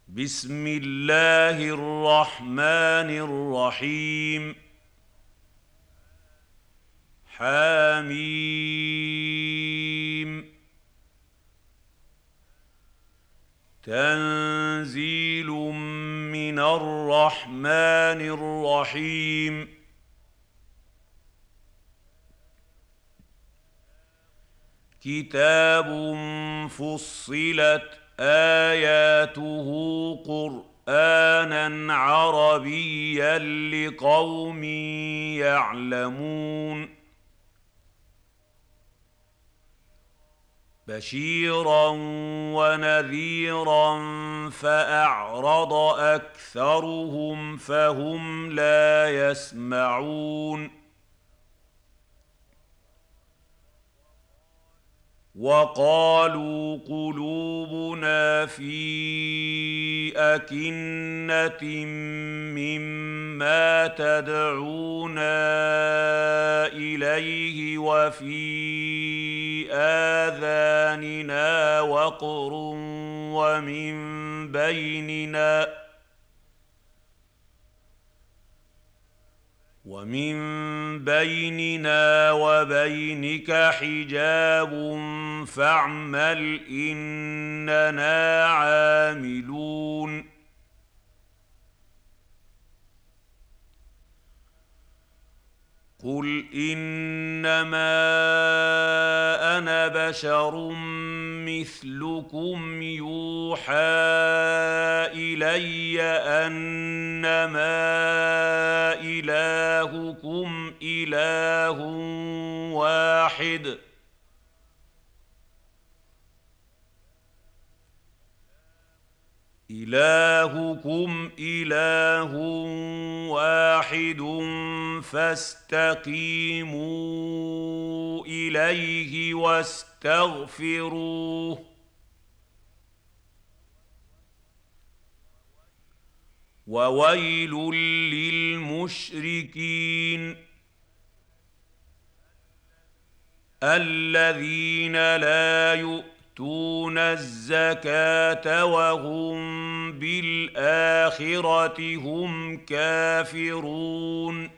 بسم الله الرحمن الرحيم. حميم. تنزيل من الرحمن الرحيم. كتاب فصلت آياته قرآنا عربيا لقوم يعلمون. بشيرا ونذيرا فأعرض أكثرهم فهم لا يسمعون. وقالوا قلوبنا في أكنة مما تدعونا إليه وفي آذاننا وقر ومن بيننا وبينك حجاب فاعمل إننا عاملون. قل إنما أنا بشر مثلكم يوحى إلي أنما إلهكم إله واحد. فاستقيموا إليه واستغفروه. وويل للمشركين الذين لا يؤتون الزكاة وهم بالآخرة هم كافرون.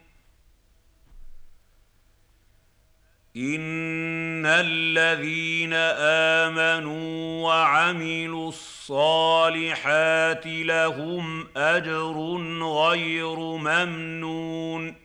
إن الذين آمنوا وعملوا الصالحات لهم أجر غير ممنون.